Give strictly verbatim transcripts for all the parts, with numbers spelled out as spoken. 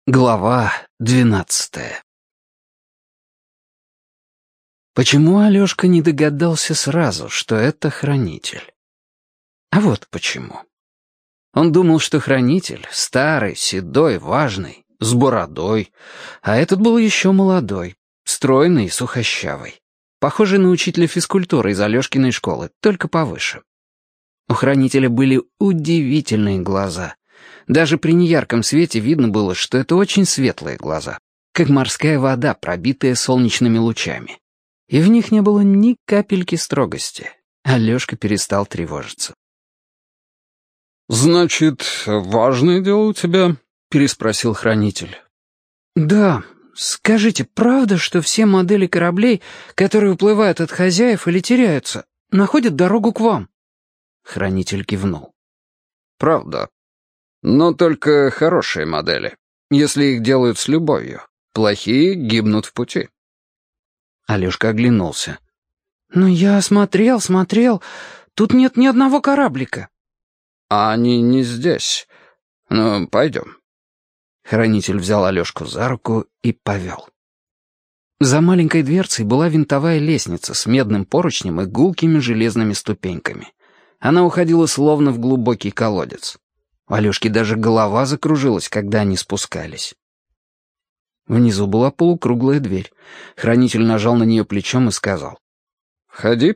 Глава двенадцатая. Почему Алёшка не догадался сразу, что это хранитель? А вот почему. Он думал, что хранитель старый, седой, важный, с бородой, а этот был еще молодой, стройный и сухощавый, похожий на учителя физкультуры из Алёшкиной школы, только повыше. У хранителя были удивительные глаза. Даже при неярком свете видно было, что это очень светлые глаза, как морская вода, пробитая солнечными лучами. И в них не было ни капельки строгости. Алёшка перестал тревожиться. «Значит, важное дело у тебя?» — переспросил хранитель. «Да. Скажите, правда, что все модели кораблей, которые уплывают от хозяев или теряются, находят дорогу к вам?» Хранитель кивнул. «Правда. Но только хорошие модели, если их делают с любовью. Плохие гибнут в пути». Алёшка оглянулся. «Ну, я смотрел, смотрел. Тут нет ни одного кораблика». «А они не здесь. Ну, пойдем». Хранитель взял Алёшку за руку и повел. За маленькой дверцей была винтовая лестница с медным поручнем и гулкими железными ступеньками. Она уходила словно в глубокий колодец. У Алёшки даже голова закружилась, когда они спускались. Внизу была полукруглая дверь. Хранитель нажал на нее плечом и сказал: «Входи».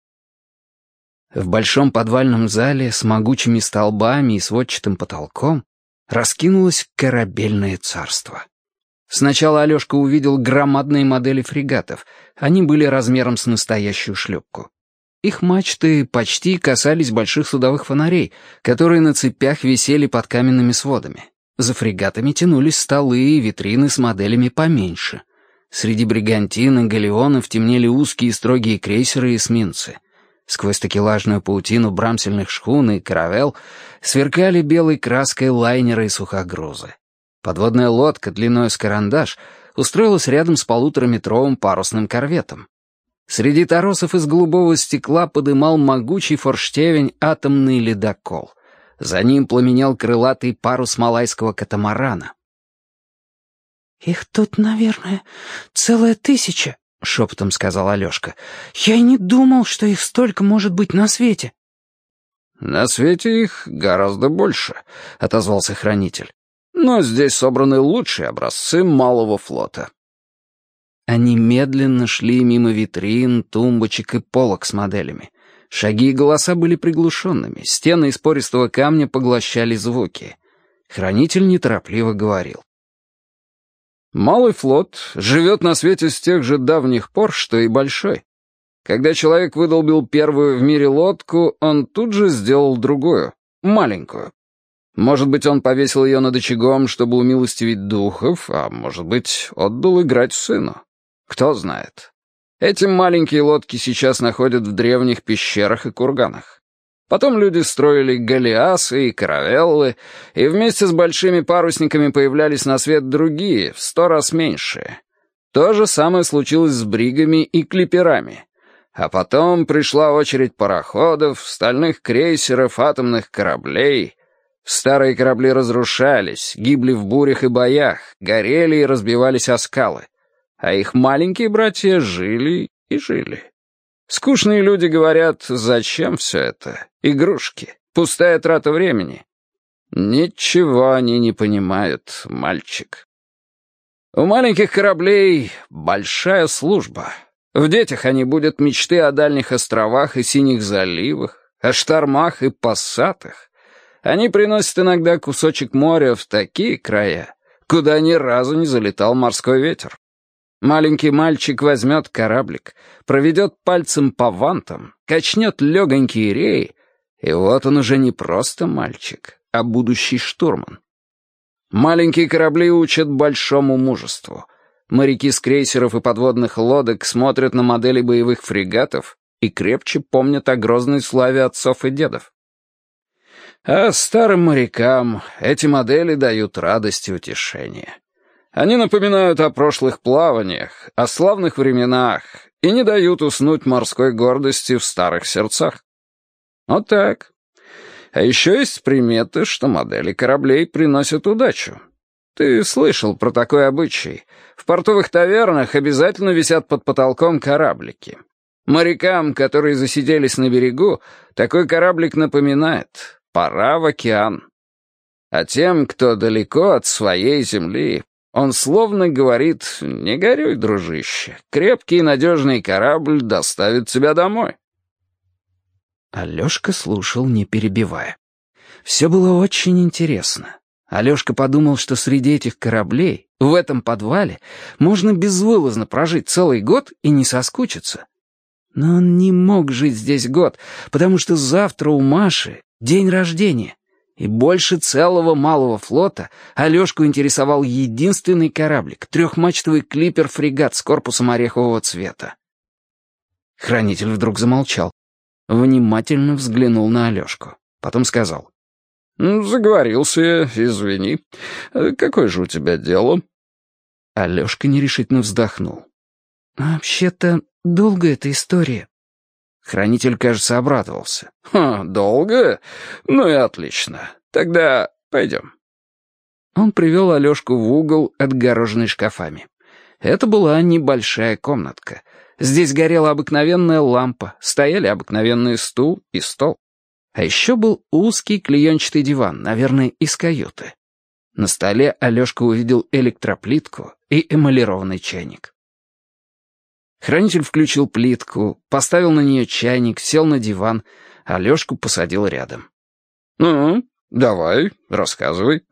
В большом подвальном зале с могучими столбами и сводчатым потолком раскинулось корабельное царство. Сначала Алёшка увидел громадные модели фрегатов. Они были размером с настоящую шлюпку. Их мачты почти касались больших судовых фонарей, которые на цепях висели под каменными сводами. За фрегатами тянулись столы и витрины с моделями поменьше. Среди бригантин и галеонов темнели узкие строгие крейсеры и эсминцы. Сквозь такелажную паутину брамсельных шхун и каравелл сверкали белой краской лайнеры и сухогрузы. Подводная лодка длиной с карандаш устроилась рядом с полутораметровым парусным корветом. Среди торосов из голубого стекла подымал могучий форштевень атомный ледокол. За ним пламенел крылатый парус малайского катамарана. «Их тут, наверное, целая тысяча», — шепотом сказал Алёшка. «Я и не думал, что их столько может быть на свете». «На свете их гораздо больше», — отозвался хранитель. «Но здесь собраны лучшие образцы малого флота». Они медленно шли мимо витрин, тумбочек и полок с моделями. Шаги и голоса были приглушенными, стены из пористого камня поглощали звуки. Хранитель неторопливо говорил. «Малый флот живет на свете с тех же давних пор, что и большой. Когда человек выдолбил первую в мире лодку, он тут же сделал другую, маленькую. Может быть, он повесил ее над очагом, чтобы умилостивить духов, а может быть, отдал играть сыну. Кто знает. Эти маленькие лодки сейчас находят в древних пещерах и курганах. Потом люди строили галеасы и каравеллы, и вместе с большими парусниками появлялись на свет другие, в сто раз меньшие. То же самое случилось с бригами и клиперами. А потом пришла очередь пароходов, стальных крейсеров, атомных кораблей. Старые корабли разрушались, гибли в бурях и боях, горели и разбивались о скалы. А их маленькие братья жили и жили. Скучные люди говорят: зачем все это? Игрушки, пустая трата времени. Ничего они не понимают, мальчик. У маленьких кораблей большая служба. В детях они будут мечты о дальних островах и синих заливах, о штормах и пассатах. Они приносят иногда кусочек моря в такие края, куда ни разу не залетал морской ветер. Маленький мальчик возьмет кораблик, проведет пальцем по вантам, качнет легонькие реи, и вот он уже не просто мальчик, а будущий штурман. Маленькие корабли учат большому мужеству. Моряки с крейсеров и подводных лодок смотрят на модели боевых фрегатов и крепче помнят о грозной славе отцов и дедов. А старым морякам эти модели дают радость и утешение. Они напоминают о прошлых плаваниях, о славных временах и не дают уснуть морской гордости в старых сердцах. Вот так. А еще есть приметы, что модели кораблей приносят удачу. Ты слышал про такой обычай. В портовых тавернах обязательно висят под потолком кораблики. Морякам, которые засиделись на берегу, такой кораблик напоминает: пора в океан. А тем, кто далеко от своей земли, он словно говорит: не горюй, дружище, крепкий и надежный корабль доставит тебя домой. Алешка слушал, не перебивая. Все было очень интересно. Алешка подумал, что среди этих кораблей, в этом подвале, можно безвылазно прожить целый год и не соскучиться. Но он не мог жить здесь год, потому что завтра у Маши день рождения. И больше целого малого флота Алешку интересовал единственный кораблик — трехмачтовый клипер-фрегат с корпусом орехового цвета. Хранитель вдруг замолчал, внимательно взглянул на Алешку. Потом сказал: «Заговорился я, извини. Какое же у тебя дело?» Алешка нерешительно вздохнул. «Вообще-то, долгая эта история». Хранитель, кажется, обрадовался. «Ха, долго? Ну и отлично. Тогда пойдем». Он привел Алешку в угол, отгороженный шкафами. Это была небольшая комнатка. Здесь горела обыкновенная лампа, стояли обыкновенный стул и стол. А еще был узкий клеенчатый диван, наверное, из каюты. На столе Алешка увидел электроплитку и эмалированный чайник. Хранитель включил плитку, поставил на нее чайник, сел на диван, Алешку посадил рядом. «Ну, давай, рассказывай».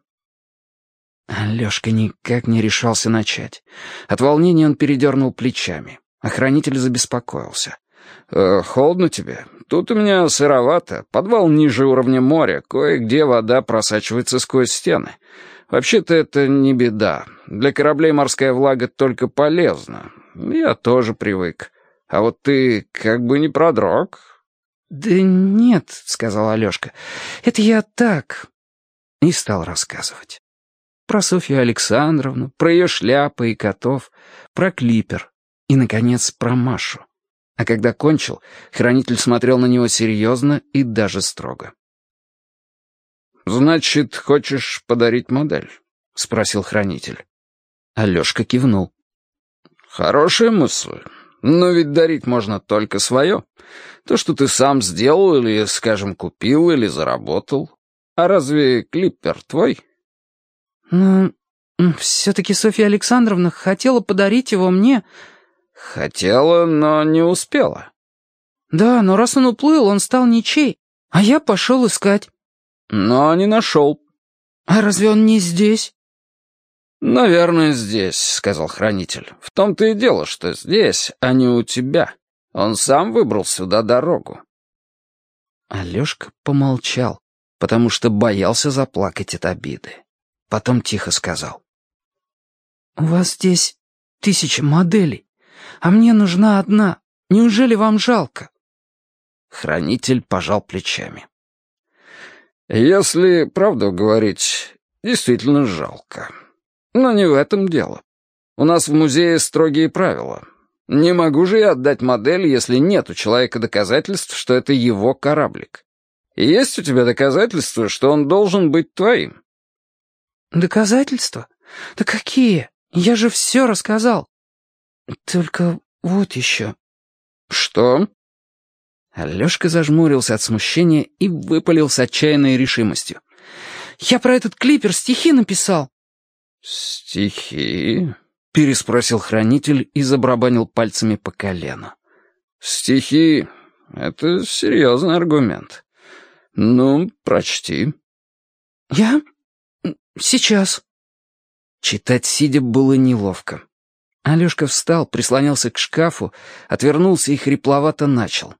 Алешка никак не решался начать. От волнения он передернул плечами, а хранитель забеспокоился. «Э, «Холодно тебе? Тут у меня сыровато, подвал ниже уровня моря, кое-где вода просачивается сквозь стены. Вообще-то это не беда. Для кораблей морская влага только полезна. Я тоже привык. А вот ты как бы не продрог». «Да нет», — сказал Алешка, — «это я так». И стал рассказывать. Про Софью Александровну, про ее шляпы и котов, про клипер и, наконец, про Машу. А когда кончил, хранитель смотрел на него серьезно и даже строго. «Значит, хочешь подарить модель?» — спросил хранитель. Алешка кивнул. «Хорошая мысль. Но ведь дарить можно только свое. То, что ты сам сделал или, скажем, купил или заработал. А разве клипер твой?» «Ну, все-таки Софья Александровна хотела подарить его мне». «Хотела, но не успела». «Да, но раз он уплыл, он стал ничей, а я пошел искать». «Но не нашел». «А разве он не здесь?» «Наверное, здесь», — сказал хранитель. «В том-то и дело, что здесь, а не у тебя. Он сам выбрал сюда дорогу». Алешка помолчал, потому что боялся заплакать от обиды. Потом тихо сказал: «У вас здесь тысяча моделей, а мне нужна одна. Неужели вам жалко?» Хранитель пожал плечами. «Если правду говорить, действительно жалко. Но не в этом дело. У нас в музее строгие правила. Не могу же я отдать модель, если нет у человека доказательств, что это его кораблик. И есть у тебя доказательства, что он должен быть твоим?» «Доказательства? Да какие? Я же все рассказал. Только вот еще». «Что?» Алешка зажмурился от смущения и выпалил с отчаянной решимостью: «Я про этот клипер стихи написал». «Стихи?» — переспросил хранитель и забарабанил пальцами по колену. «Стихи — это серьезный аргумент. Ну, прочти». «Я? Сейчас». Читать сидя было неловко. Алешка встал, прислонился к шкафу, отвернулся и хрипловато начал.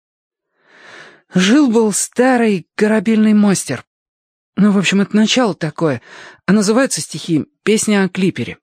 «Жил-был старый корабельный мастер. Ну, в общем, это начало такое, а называются стихи «Песня о клипере».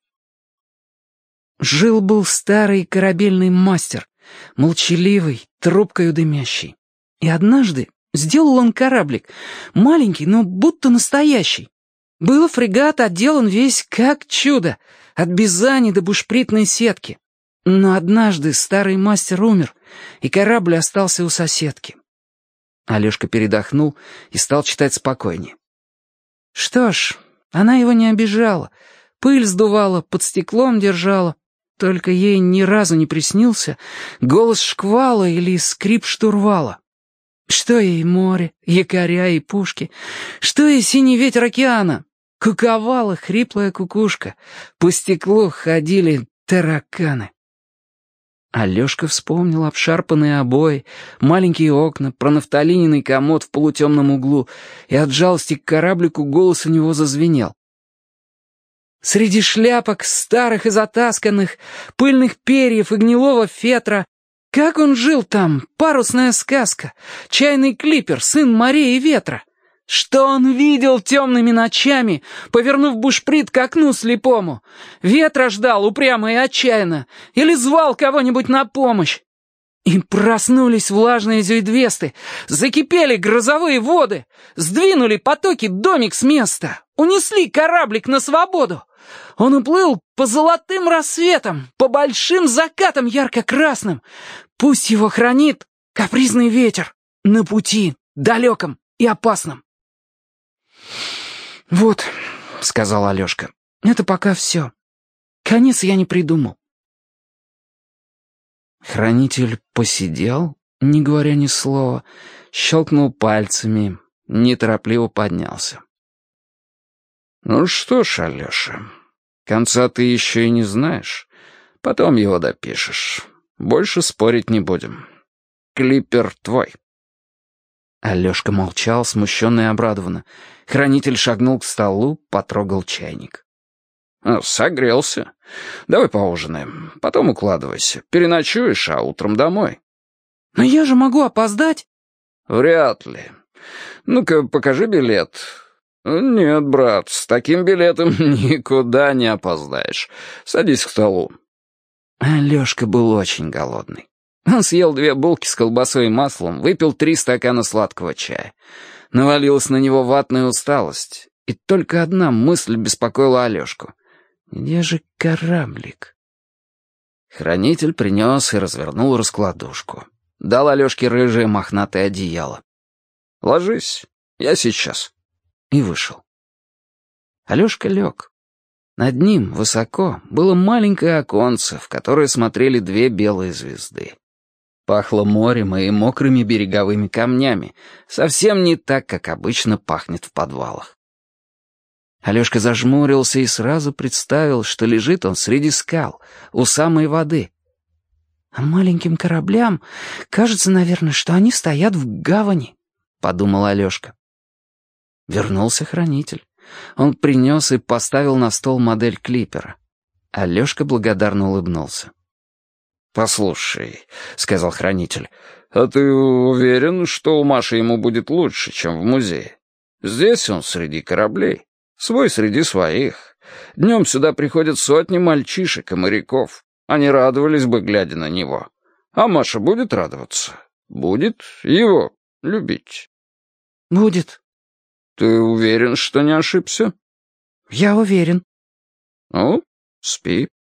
Жил-был старый корабельный мастер, молчаливый, трубкою дымящий. И однажды сделал он кораблик, маленький, но будто настоящий. Был фрегат отделан весь как чудо, от бизани до бушпритной сетки. Но однажды старый мастер умер, и корабль остался у соседки. Алешка передохнул и стал читать спокойнее. «Что ж, Она его не обижала, пыль сдувала, под стеклом держала. Только ей ни разу не приснился голос шквала или скрип штурвала. Что ей море, якоря и пушки, что ей синий ветер океана? Куковала хриплая кукушка, по стеклу ходили тараканы. Алёшка вспомнил обшарпанные обои, маленькие окна, пронафталиненный комод в полутемном углу, и от жалости к кораблику голос у него зазвенел. Среди шляпок, старых и затасканных, пыльных перьев и гнилого фетра, как он жил там, парусная сказка, чайный клипер, сын морей и ветра. Что он видел темными ночами, повернув бушприт к окну слепому? Ветра ждал упрямо и отчаянно, или звал кого-нибудь на помощь? И проснулись влажные зюйдвесты, закипели грозовые воды, сдвинули потоки домик с места, унесли кораблик на свободу. Он уплыл по золотым рассветам, по большим закатам ярко-красным. Пусть его хранит капризный ветер на пути далеком и опасном. «Вот», — сказал Алёшка, — «это пока все. Конец я не придумал». Хранитель посидел, не говоря ни слова, щелкнул пальцами, неторопливо поднялся. «Ну что ж, Алёша, конца ты еще и не знаешь. Потом его допишешь. Больше спорить не будем. Клипер твой». Алёшка молчал, смущенно и обрадованно. Хранитель шагнул к столу, потрогал чайник. «Согрелся. Давай поужинаем. Потом укладывайся. Переночуешь, а утром домой». «Но я же могу опоздать». «Вряд ли. Ну-ка, покажи билет». «Нет, брат, с таким билетом никуда не опоздаешь. Садись к столу». Алёшка был очень голодный. Он съел две булки с колбасой и маслом, выпил три стакана сладкого чая. Навалилась на него ватная усталость, и только одна мысль беспокоила Алёшку. «Где же кораблик?» Хранитель принес и развернул раскладушку. Дал Алёшке рыжее мохнатое одеяло. «Ложись, я сейчас». И вышел. Алёшка лег. Над ним, высоко, было маленькое оконце, в которое смотрели две белые звезды. Пахло морем и мокрыми береговыми камнями, совсем не так, как обычно пахнет в подвалах. Алёшка зажмурился и сразу представил, что лежит он среди скал, у самой воды. А маленьким кораблям кажется, наверное, что они стоят в гавани, — подумал Алёшка. Вернулся хранитель. Он принес и поставил на стол модель клипера. Алёшка благодарно улыбнулся. «Послушай», — сказал хранитель, — «а ты уверен, что у Маши ему будет лучше, чем в музее? Здесь он среди кораблей, свой среди своих. Днем сюда приходят сотни мальчишек и моряков. Они радовались бы, глядя на него. А Маша будет радоваться? Будет его любить?» «Будет». «Ты уверен, что не ошибся?» «Я уверен». «Ну, спи».